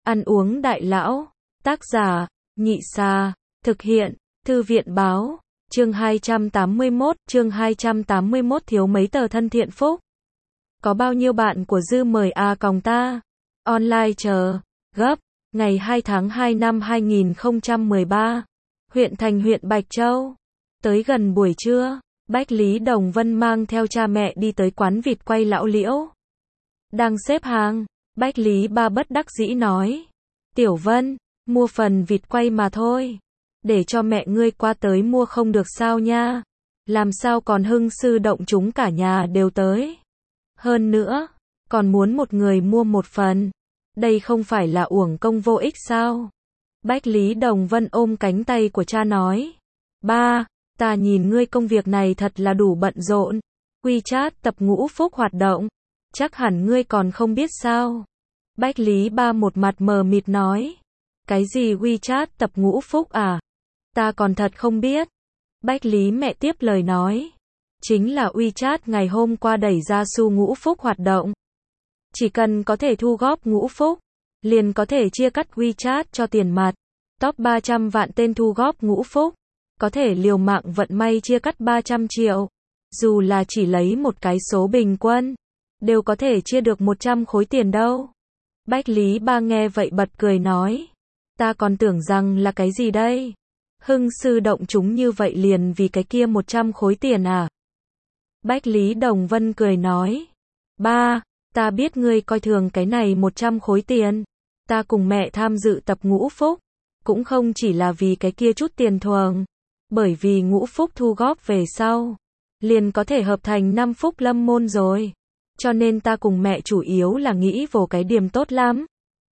Ăn uống đại lão. Tác giả, Nhị Xa. Thực hiện, Thư viện báo. Chương 281 thiếu mấy tờ thân thiện phúc. Có bao nhiêu bạn của Dư mời a còng ta. Online chờ. Gấp. Ngày 2 tháng 2 năm 2013. Huyện thành huyện Bạch Châu. Tới gần buổi trưa, Bách Lý Đồng Vân mang theo cha mẹ đi tới quán vịt quay lão Liễu. Đang xếp hàng, Bách Lý Ba bất đắc dĩ nói. Tiểu Vân, mua phần vịt quay mà thôi. Để cho mẹ ngươi qua tới mua không được sao nha. Làm sao còn hưng sư động chúng cả nhà đều tới. Hơn nữa, còn muốn một người mua một phần. Đây không phải là uổng công vô ích sao? Bách Lý Đồng Vân ôm cánh tay của cha nói. Ba, ta nhìn ngươi công việc này thật là đủ bận rộn. WeChat tập ngũ phúc hoạt động. Chắc hẳn ngươi còn không biết sao? Bách Lý Ba một mặt mờ mịt nói. Cái gì WeChat tập ngũ phúc à? Ta còn thật không biết. Bách Lý mẹ tiếp lời nói. Chính là WeChat ngày hôm qua đẩy ra xu ngũ phúc hoạt động. Chỉ cần có thể thu góp ngũ phúc, liền có thể chia cắt WeChat cho tiền mặt. Top 300 vạn tên thu góp ngũ phúc, có thể liều mạng vận may chia cắt 300 triệu. Dù là chỉ lấy một cái số bình quân, đều có thể chia được 100 khối tiền đâu. Bách Lý Ba nghe vậy bật cười nói. Ta còn tưởng rằng là cái gì đây? Hưng sư động chúng như vậy liền vì cái kia 100 khối tiền à? Bách Lý Đồng Vân cười nói. Ba, ta biết ngươi coi thường cái này 100 khối tiền. Ta cùng mẹ tham dự tập ngũ phúc, cũng không chỉ là vì cái kia chút tiền thuồng. Bởi vì ngũ phúc thu góp về sau, liền có thể hợp thành 5 phúc lâm môn rồi. Cho nên ta cùng mẹ chủ yếu là nghĩ vô cái điểm tốt lắm.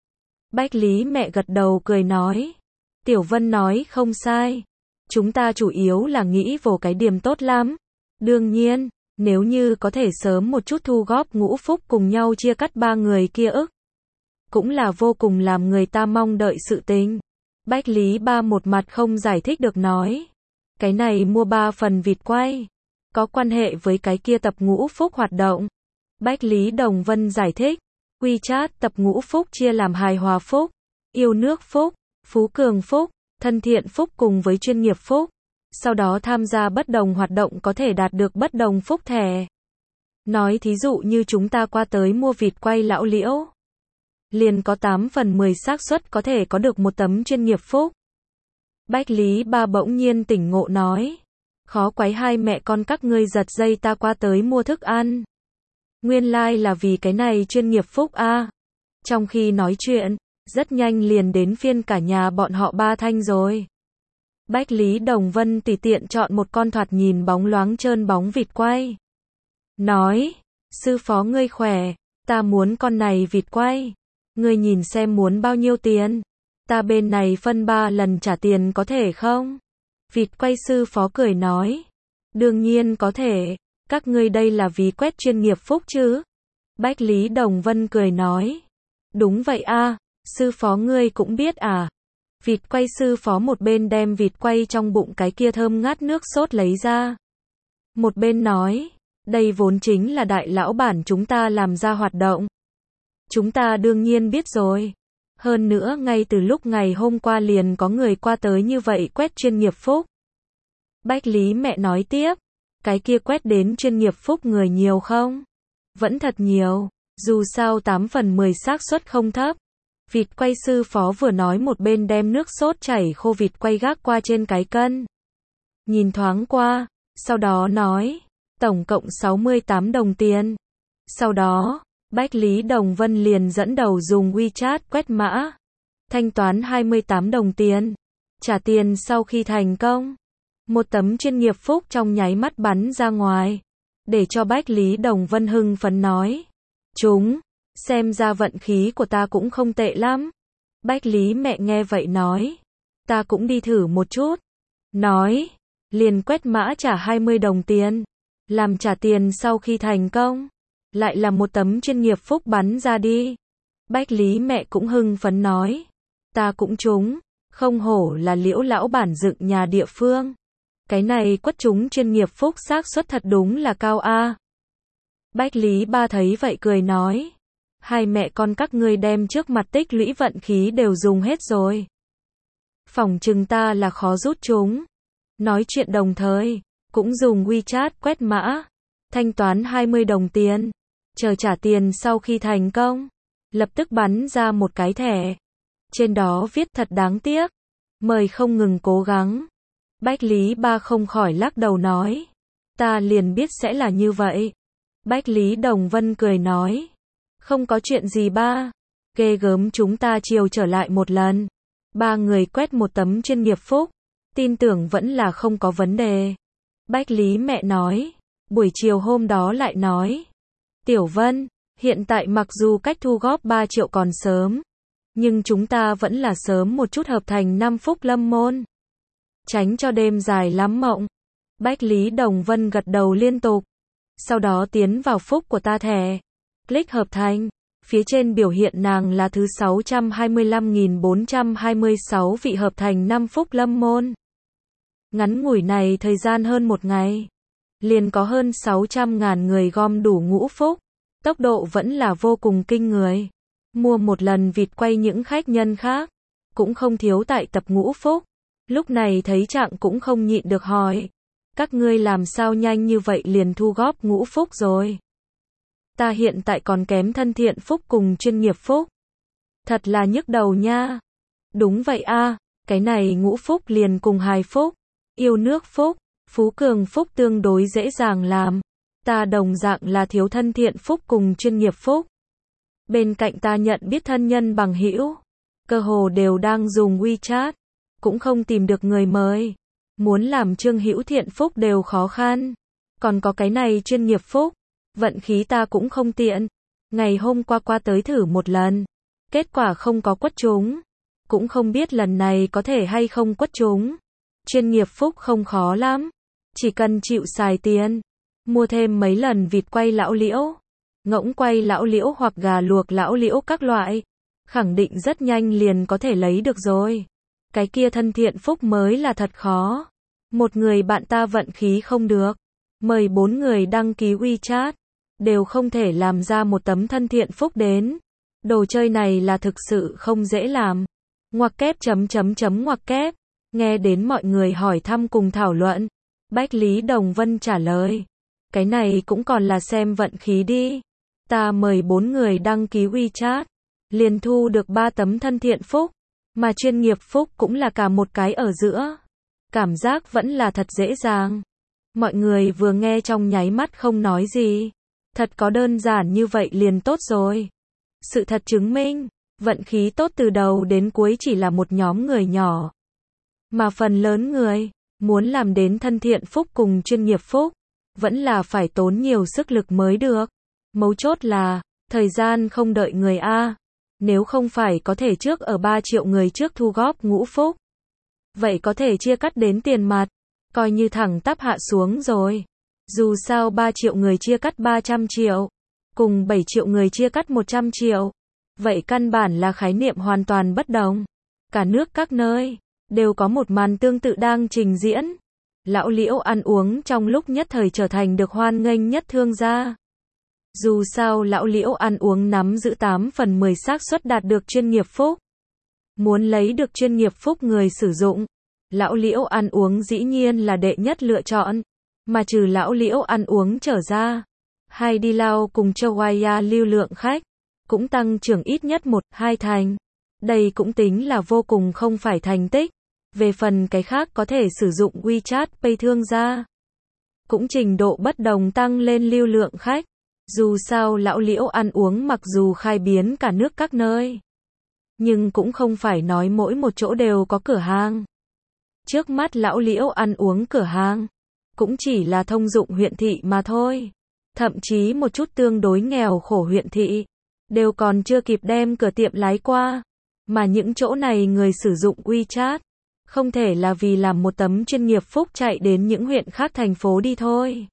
Bách Lý mẹ gật đầu cười nói. Tiểu Vân nói không sai. Chúng ta chủ yếu là nghĩ vô cái điểm tốt lắm. Đương nhiên, nếu như có thể sớm một chút thu góp ngũ phúc cùng nhau chia cắt ba người kia ức. Cũng là vô cùng làm người ta mong đợi sự tình. Bách Lý Ba một mặt không giải thích được nói. Cái này mua 3 phần vịt quay. Có quan hệ với cái kia tập ngũ phúc hoạt động. Bách Lý Đồng Vân giải thích. WeChat tập ngũ phúc chia làm hài hòa phúc, yêu nước phúc, phú cường phúc, thân thiện phúc cùng với chuyên nghiệp phúc. Sau đó tham gia bất đồng hoạt động có thể đạt được bất đồng phúc thẻ. Nói thí dụ như chúng ta qua tới mua vịt quay lão Liễu, liền có 8 phần 10 xác suất có thể có được một tấm chuyên nghiệp phúc. Bách Lý Ba bỗng nhiên tỉnh ngộ nói. Khó quái hai mẹ con các ngươi giật dây ta qua tới mua thức ăn. Nguyên lai là vì cái này chuyên nghiệp phúc a. Trong khi nói chuyện, rất nhanh liền đến phiên cả nhà bọn họ Ba Thanh rồi. Bách Lý Đồng Vân tùy tiện chọn một con thoạt nhìn bóng loáng trơn bóng vịt quay. Nói, sư phó ngươi khỏe, ta muốn con này vịt quay. Ngươi nhìn xem muốn bao nhiêu tiền. Ta bên này phân 3 lần trả tiền có thể không? Vịt quay sư phó cười nói. Đương nhiên có thể, các ngươi đây là vì quét chuyên nghiệp phúc chứ? Bách Lý Đồng Vân cười nói. Đúng vậy a, sư phó ngươi cũng biết à? Vịt quay sư phó một bên đem vịt quay trong bụng cái kia thơm ngát nước sốt lấy ra. Một bên nói, đây vốn chính là đại lão bản chúng ta làm ra hoạt động. Chúng ta đương nhiên biết rồi. Hơn nữa ngay từ lúc ngày hôm qua liền có người qua tới như vậy quét chuyên nghiệp phúc. Bách Lý mẹ nói tiếp, cái kia quét đến chuyên nghiệp phúc người nhiều không? Vẫn thật nhiều, dù sao 8 phần 10 xác suất không thấp. Vịt quay sư phó vừa nói một bên đem nước sốt chảy khô vịt quay gác qua trên cái cân. Nhìn thoáng qua, sau đó nói, tổng cộng 68 đồng tiền. Sau đó, Bách Lý Đồng Vân liền dẫn đầu dùng WeChat quét mã. Thanh toán 28 đồng tiền. Trả tiền sau khi thành công. Một tấm chuyên nghiệp phúc trong nháy mắt bắn ra ngoài. Để cho Bách Lý Đồng Vân hưng phấn nói. Chúng, xem ra vận khí của ta cũng không tệ lắm. Bách Lý mẹ nghe vậy nói. Ta cũng đi thử một chút. Nói, liền quét mã trả 20 đồng tiền. Làm trả tiền sau khi thành công. Lại là một tấm chuyên nghiệp phúc bắn ra đi. Bách Lý mẹ cũng hưng phấn nói. Ta cũng trúng. Không hổ là Liễu lão bản dựng nhà địa phương. Cái này quất trúng chuyên nghiệp phúc xác suất thật đúng là cao a. Bách Lý Ba thấy vậy cười nói. Hai mẹ con các ngươi đem trước mặt tích lũy vận khí đều dùng hết rồi. Phỏng chừng ta là khó rút chúng. Nói chuyện đồng thời, cũng dùng WeChat quét mã, thanh toán 20 đồng tiền. Chờ trả tiền sau khi thành công, lập tức bắn ra một cái thẻ. Trên đó viết thật đáng tiếc, mời không ngừng cố gắng. Bách Lý Ba không khỏi lắc đầu nói, ta liền biết sẽ là như vậy. Bách Lý Đồng Vân cười nói, không có chuyện gì ba, ghê gớm, chúng ta chiều trở lại một lần. Ba người quét một tấm chuyên nghiệp phúc, tin tưởng vẫn là không có vấn đề. Bách Lý mẹ nói, buổi chiều hôm đó lại nói, Tiểu Vân, hiện tại mặc dù cách thu góp 3 triệu còn sớm, nhưng chúng ta vẫn là sớm một chút hợp thành 5 phúc lâm môn. Tránh cho đêm dài lắm mộng. Bách Lý Đồng Vân gật đầu liên tục. Sau đó tiến vào phúc của ta thẻ. Click hợp thành. Phía trên biểu hiện nàng là thứ 625.426 vị hợp thành 5 phúc lâm môn. Ngắn ngủi này thời gian hơn một ngày, liền có hơn 600.000 người gom đủ ngũ phúc. Tốc độ vẫn là vô cùng kinh người. Mua một lần vịt quay những khách nhân khác, cũng không thiếu tại tập ngũ phúc. Lúc này thấy Trạng cũng không nhịn được hỏi, các ngươi làm sao nhanh như vậy liền thu góp ngũ phúc rồi? Ta hiện tại còn kém thân thiện phúc cùng chuyên nghiệp phúc. Thật là nhức đầu nha. Đúng vậy a, cái này ngũ phúc liền cùng hài phúc, yêu nước phúc, phú cường phúc tương đối dễ dàng làm. Ta đồng dạng là thiếu thân thiện phúc cùng chuyên nghiệp phúc. Bên cạnh ta nhận biết thân nhân bằng hữu, cơ hồ đều đang dùng WeChat, cũng không tìm được người mời. Muốn làm Trương Hữu Thiện phúc đều khó khăn. Còn có cái này chuyên nghiệp phúc, vận khí ta cũng không tiện. Ngày hôm qua tới thử một lần, kết quả không có quất trúng. Cũng không biết lần này có thể hay không quất trúng. Chuyên nghiệp phúc không khó lắm, chỉ cần chịu xài tiền, mua thêm mấy lần vịt quay lão liễu, ngỗng quay lão liễu hoặc gà luộc lão liễu các loại, khẳng định rất nhanh liền có thể lấy được rồi. Cái kia thân thiện phúc mới là thật khó. Một người bạn ta vận khí không được, mời 4 người đăng ký WeChat, đều không thể làm ra một tấm thân thiện phúc đến. Đồ chơi này là thực sự không dễ làm. Ngoặc kép ngoặc kép. Nghe đến mọi người hỏi thăm cùng thảo luận, Bách Lý Đồng Vân trả lời, cái này cũng còn là xem vận khí đi. Ta mời 4 người đăng ký WeChat, liền thu được 3 tấm thân thiện phúc, mà chuyên nghiệp phúc cũng là cả một cái ở giữa. Cảm giác vẫn là thật dễ dàng. Mọi người vừa nghe trong nháy mắt không nói gì. Thật có đơn giản như vậy liền tốt rồi. Sự thật chứng minh, vận khí tốt từ đầu đến cuối chỉ là một nhóm người nhỏ. Mà phần lớn người, muốn làm đến thân thiện phúc cùng chuyên nghiệp phúc, vẫn là phải tốn nhiều sức lực mới được. Mấu chốt là, thời gian không đợi người A. Nếu không phải có thể trước ở 3 triệu người trước thu góp ngũ phúc, vậy có thể chia cắt đến tiền mặt, coi như thẳng tắp hạ xuống rồi. Dù sao 3 triệu người chia cắt 300 triệu, cùng 7 triệu người chia cắt 100 triệu. Vậy căn bản là khái niệm hoàn toàn bất đồng. Cả nước các nơi, đều có một màn tương tự đang trình diễn. Lão liễu ăn uống trong lúc nhất thời trở thành được hoan nghênh nhất thương gia. Dù sao lão liễu ăn uống nắm giữ 8 phần 10 xác suất đạt được chuyên nghiệp phúc. Muốn lấy được chuyên nghiệp phúc người sử dụng, lão liễu ăn uống dĩ nhiên là đệ nhất lựa chọn. Mà trừ lão liễu ăn uống trở ra, hay đi lao cùng Chawaya lưu lượng khách, cũng tăng trưởng ít nhất 1-2 thành. Đây cũng tính là vô cùng không phải thành tích. Về phần cái khác có thể sử dụng WeChat Pay thương gia, cũng trình độ bất đồng tăng lên lưu lượng khách. Dù sao lão liễu ăn uống mặc dù khai biến cả nước các nơi, nhưng cũng không phải nói mỗi một chỗ đều có cửa hàng. Trước mắt lão liễu ăn uống cửa hàng, cũng chỉ là thông dụng huyện thị mà thôi. Thậm chí một chút tương đối nghèo khổ huyện thị, đều còn chưa kịp đem cửa tiệm lái qua. Mà những chỗ này người sử dụng WeChat, không thể là vì làm một tấm chuyên nghiệp phúc chạy đến những huyện khác thành phố đi thôi.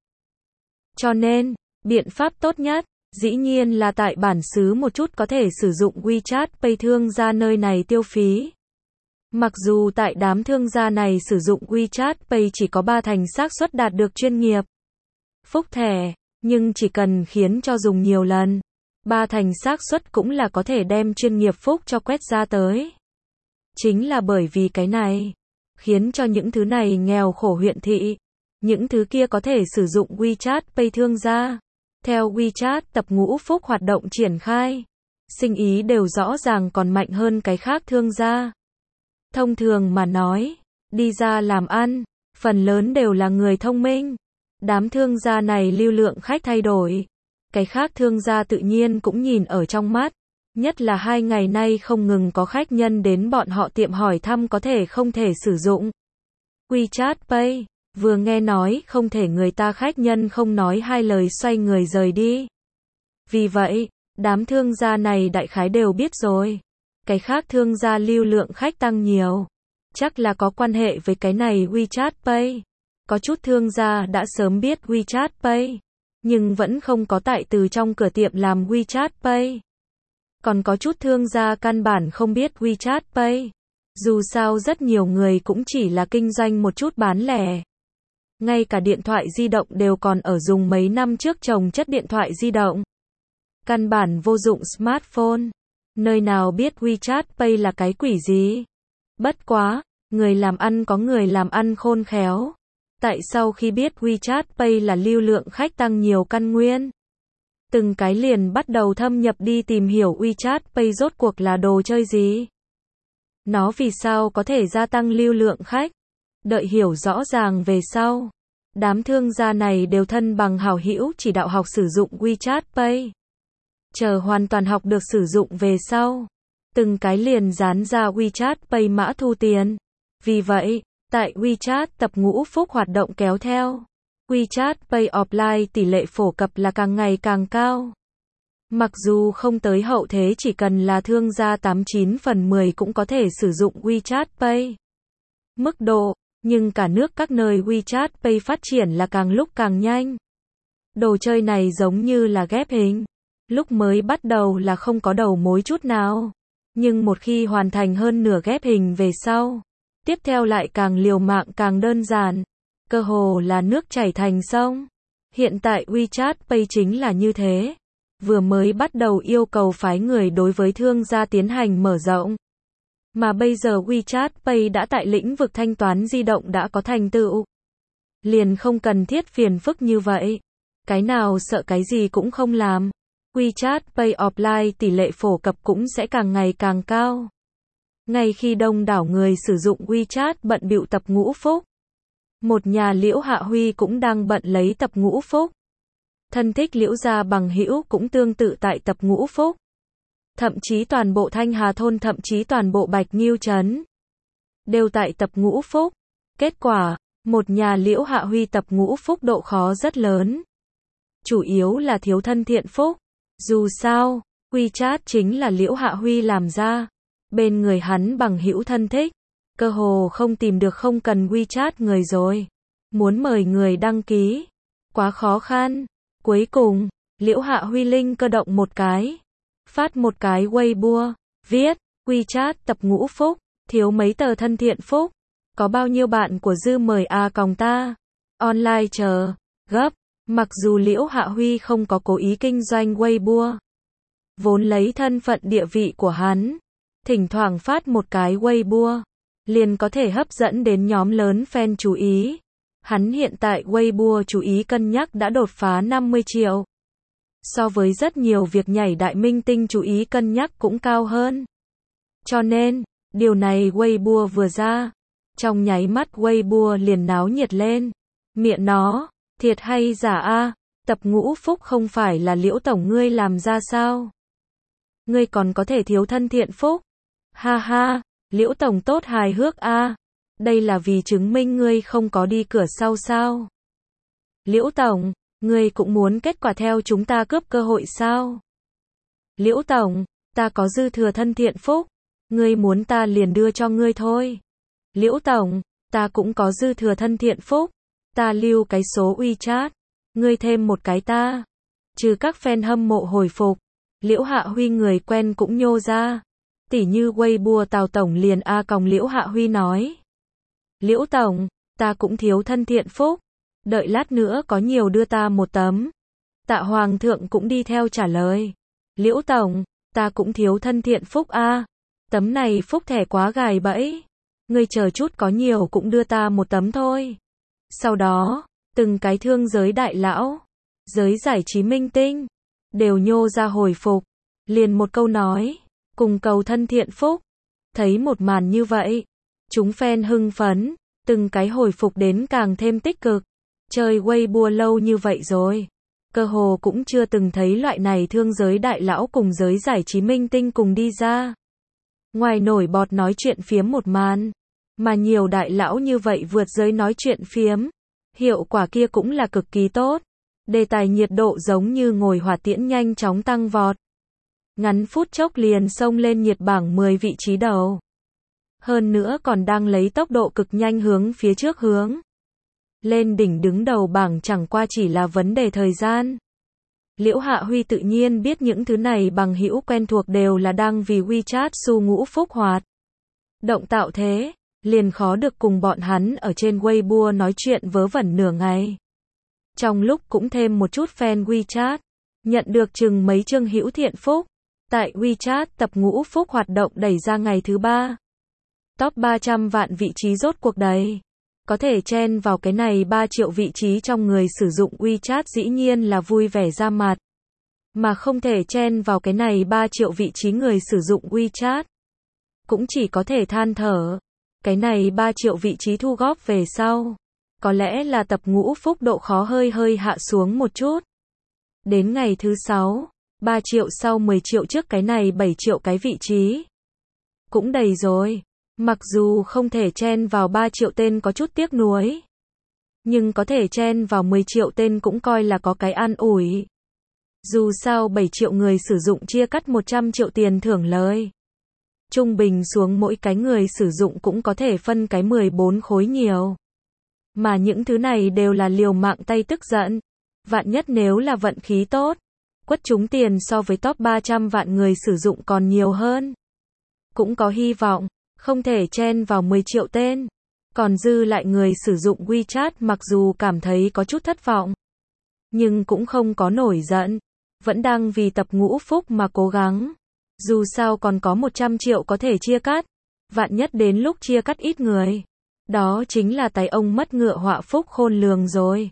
Cho nên, biện pháp tốt nhất, dĩ nhiên là tại bản xứ một chút có thể sử dụng WeChat Pay thương gia nơi này tiêu phí. Mặc dù tại đám thương gia này sử dụng WeChat Pay chỉ có 3 thành xác suất đạt được chuyên nghiệp phúc thẻ, nhưng chỉ cần khiến cho dùng nhiều lần, ba thành xác suất cũng là có thể đem chuyên nghiệp phúc cho quét ra tới. Chính là bởi vì cái này, khiến cho những thứ này nghèo khổ huyện thị, những thứ kia có thể sử dụng WeChat Pay thương gia, theo WeChat tập ngũ phúc hoạt động triển khai, sinh ý đều rõ ràng còn mạnh hơn cái khác thương gia. Thông thường mà nói, đi ra làm ăn, phần lớn đều là người thông minh. Đám thương gia này lưu lượng khách thay đổi, cái khác thương gia tự nhiên cũng nhìn ở trong mắt, nhất là 2 ngày nay không ngừng có khách nhân đến bọn họ tiệm hỏi thăm có thể không thể sử dụng WeChat Pay, vừa nghe nói không thể người ta khách nhân không nói hai lời xoay người rời đi. Vì vậy, đám thương gia này đại khái đều biết rồi, cái khác thương gia lưu lượng khách tăng nhiều, chắc là có quan hệ với cái này WeChat Pay. Có chút thương gia đã sớm biết WeChat Pay, nhưng vẫn không có tại từ trong cửa tiệm làm WeChat Pay. Còn có chút thương gia căn bản không biết WeChat Pay. Dù sao rất nhiều người cũng chỉ là kinh doanh một chút bán lẻ. Ngay cả điện thoại di động đều còn ở dùng mấy năm trước trồng chất điện thoại di động. Căn bản vô dụng smartphone. Nơi nào biết WeChat Pay là cái quỷ gì. Bất quá, người làm ăn có người làm ăn khôn khéo. Tại sau khi biết WeChat Pay là lưu lượng khách tăng nhiều căn nguyên, từng cái liền bắt đầu thâm nhập đi tìm hiểu WeChat Pay rốt cuộc là đồ chơi gì. Nó vì sao có thể gia tăng lưu lượng khách. Đợi hiểu rõ ràng về sau, đám thương gia này đều thân bằng hảo hữu chỉ đạo học sử dụng WeChat Pay. Chờ hoàn toàn học được sử dụng về sau, từng cái liền dán ra WeChat Pay mã thu tiền. Vì vậy, tại WeChat tập ngũ phúc hoạt động kéo theo, WeChat Pay offline tỷ lệ phổ cập là càng ngày càng cao. Mặc dù không tới hậu thế chỉ cần là thương gia 89 phần 10 cũng có thể sử dụng WeChat Pay. Mức độ, nhưng cả nước các nơi WeChat Pay phát triển là càng lúc càng nhanh. Đồ chơi này giống như là ghép hình. Lúc mới bắt đầu là không có đầu mối chút nào. Nhưng một khi hoàn thành hơn nửa ghép hình về sau, tiếp theo lại càng liều mạng càng đơn giản. Cơ hồ là nước chảy thành sông. Hiện tại WeChat Pay chính là như thế. Vừa mới bắt đầu yêu cầu phái người đối với thương gia tiến hành mở rộng. Mà bây giờ WeChat Pay đã tại lĩnh vực thanh toán di động đã có thành tựu. Liền không cần thiết phiền phức như vậy. Cái nào sợ cái gì cũng không làm. WeChat Pay offline tỷ lệ phổ cập cũng sẽ càng ngày càng cao. Ngay khi đông đảo người sử dụng WeChat bận bịu tập ngũ phúc, một nhà Liễu Hạ Huy cũng đang bận lấy tập ngũ phúc. Thân thích Liễu gia bằng hữu cũng tương tự tại tập ngũ phúc. Thậm chí toàn bộ Thanh Hà thôn, thậm chí toàn bộ Bạch Nghiêu trấn đều tại tập ngũ phúc. Kết quả, một nhà Liễu Hạ Huy tập ngũ phúc độ khó rất lớn. Chủ yếu là thiếu thân thiện phúc. Dù sao, WeChat chính là Liễu Hạ Huy làm ra. Bên người hắn bằng hữu thân thích, cơ hồ không tìm được không cần WeChat người rồi. Muốn mời người đăng ký, quá khó khăn. Cuối cùng, Liễu Hạ Huy linh cơ động một cái, phát một cái Weibo, viết, WeChat tập ngũ phúc, thiếu mấy tờ thân thiện phúc, có bao nhiêu bạn của dư mời còng ta, online chờ, gấp. Mặc dù Liễu Hạ Huy không có cố ý kinh doanh Weibo, vốn lấy thân phận địa vị của hắn, thỉnh thoảng phát một cái Weibo, liền có thể hấp dẫn đến nhóm lớn fan chú ý. Hắn hiện tại Weibo chú ý cân nhắc đã đột phá 50 triệu. So với rất nhiều việc nhảy đại minh tinh chú ý cân nhắc cũng cao hơn. Cho nên, điều này Weibo vừa ra, trong nháy mắt Weibo liền náo nhiệt lên. Miệng nó, thiệt hay giả a? Tập ngũ phúc không phải là Liễu tổng ngươi làm ra sao? Ngươi còn có thể thiếu thân thiện phúc? Ha ha, Liễu tổng tốt hài hước a. Đây là vì chứng minh ngươi không có đi cửa sau sao? Liễu tổng, ngươi cũng muốn kết quả theo chúng ta cướp cơ hội sao? Liễu tổng, ta có dư thừa thân thiện phúc, ngươi muốn ta liền đưa cho ngươi thôi. Liễu tổng, ta cũng có dư thừa thân thiện phúc, ta lưu cái số WeChat, ngươi thêm một cái ta. Trừ các fan hâm mộ hồi phục, Liễu Hạ Huy người quen cũng nhô ra. Tỉ như Weibo Tào tổng liền còng Liễu Hạ Huy nói. Liễu tổng, ta cũng thiếu thân thiện phúc, đợi lát nữa có nhiều đưa ta một tấm. Tạ Hoàng thượng cũng đi theo trả lời. Liễu Tổng, ta cũng thiếu thân thiện phúc a. Tấm này phúc thẻ quá gài bẫy. Ngươi chờ chút có nhiều cũng đưa ta một tấm thôi. Sau đó, từng cái thương giới đại lão, giới giải trí minh tinh, đều nhô ra hồi phục. Liền một câu nói, cùng cầu thân thiện phúc. Thấy một màn như vậy, chúng fan hưng phấn, từng cái hồi phục đến càng thêm tích cực. Chơi Weibo lâu như vậy rồi, cơ hồ cũng chưa từng thấy loại này thương giới đại lão cùng giới giải trí minh tinh cùng đi ra. Ngoài nổi bọt nói chuyện phiếm một màn, mà nhiều đại lão như vậy vượt giới nói chuyện phiếm, hiệu quả kia cũng là cực kỳ tốt. Đề tài nhiệt độ giống như ngồi hỏa tiễn nhanh chóng tăng vọt. Ngắn phút chốc liền xông lên nhiệt bảng 10 vị trí đầu. Hơn nữa còn đang lấy tốc độ cực nhanh hướng phía trước hướng. Lên đỉnh đứng đầu bảng chẳng qua chỉ là vấn đề thời gian. Liễu Hạ Huy tự nhiên biết những thứ này bằng hữu quen thuộc đều là đang vì WeChat su ngũ phúc hoạt động tạo thế, liền khó được cùng bọn hắn ở trên Weibo nói chuyện vớ vẩn nửa ngày. Trong lúc cũng thêm một chút fan WeChat, nhận được chừng mấy chương hữu thiện phúc. Tại WeChat tập ngũ phúc hoạt động đẩy ra ngày thứ 3. Top 300 vạn vị trí rốt cuộc đầy. Có thể chen vào cái này 3 triệu vị trí trong người sử dụng WeChat dĩ nhiên là vui vẻ ra mặt. Mà không thể chen vào cái này 3 triệu vị trí người sử dụng WeChat. Cũng chỉ có thể than thở. Cái này 3 triệu vị trí thu góp về sau. Có lẽ là tập ngũ phúc độ khó hơi hạ xuống một chút. Đến ngày thứ 6, 3 triệu sau 10 triệu trước cái này 7 triệu cái vị trí. Cũng đầy rồi. Mặc dù không thể chen vào 3 triệu tên có chút tiếc nuối. Nhưng có thể chen vào 10 triệu tên cũng coi là có cái an ủi. Dù sao 7 triệu người sử dụng chia cắt 100 triệu tiền thưởng lời. Trung bình xuống mỗi cái người sử dụng cũng có thể phân cái 14 khối nhiều. Mà những thứ này đều là liều mạng tay tức giận. Vạn nhất nếu là vận khí tốt, quất trúng tiền so với top 300 vạn người sử dụng còn nhiều hơn. Cũng có hy vọng, không thể chen vào 10 triệu tên. Còn dư lại người sử dụng WeChat mặc dù cảm thấy có chút thất vọng, nhưng cũng không có nổi giận. Vẫn đang vì tập ngũ phúc mà cố gắng. Dù sao còn có 100 triệu có thể chia cắt. Vạn nhất đến lúc chia cắt ít người. Đó chính là tài ông mất ngựa họa phúc khôn lường rồi.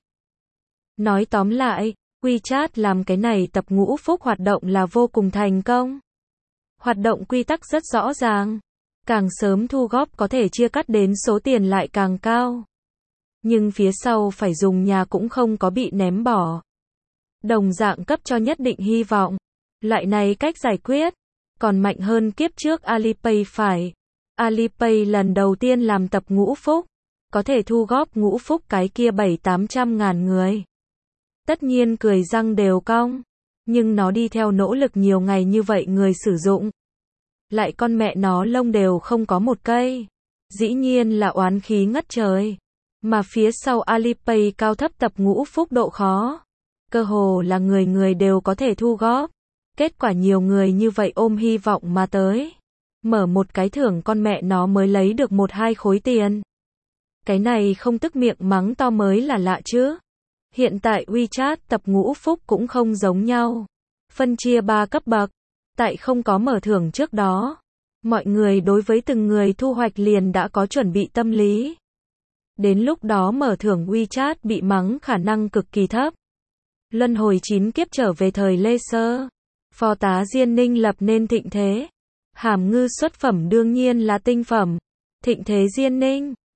Nói tóm lại, WeChat làm cái này tập ngũ phúc hoạt động là vô cùng thành công. Hoạt động quy tắc rất rõ ràng. Càng sớm thu góp có thể chia cắt đến số tiền lại càng cao. Nhưng phía sau phải dùng nhà cũng không có bị ném bỏ. Đồng dạng cấp cho nhất định hy vọng. Loại này cách giải quyết còn mạnh hơn kiếp trước Alipay phải. Alipay lần đầu tiên làm tập ngũ phúc, có thể thu góp ngũ phúc cái kia 700-800 ngàn người. Tất nhiên cười răng đều cong, nhưng nó đi theo nỗ lực nhiều ngày như vậy người sử dụng. Lại con mẹ nó lông đều không có một cây. Dĩ nhiên là oán khí ngất trời. Mà phía sau Alipay cao thấp tập ngũ phúc độ khó. Cơ hồ là người người đều có thể thu góp. Kết quả nhiều người như vậy ôm hy vọng mà tới. Mở một cái thưởng con mẹ nó mới lấy được 1-2 khối tiền. Cái này không tức miệng mắng to mới là lạ chứ. Hiện tại WeChat tập ngũ phúc cũng không giống nhau. Phân chia 3 cấp bậc. Tại không có mở thưởng trước đó, mọi người đối với từng người thu hoạch liền đã có chuẩn bị tâm lý. Đến lúc đó mở thưởng WeChat bị mắng khả năng cực kỳ thấp. Luân hồi 9 kiếp trở về thời Lê Sơ. Phó tá Diên Ninh lập nên thịnh thế. Hàm ngư xuất phẩm đương nhiên là tinh phẩm. Thịnh thế Diên Ninh.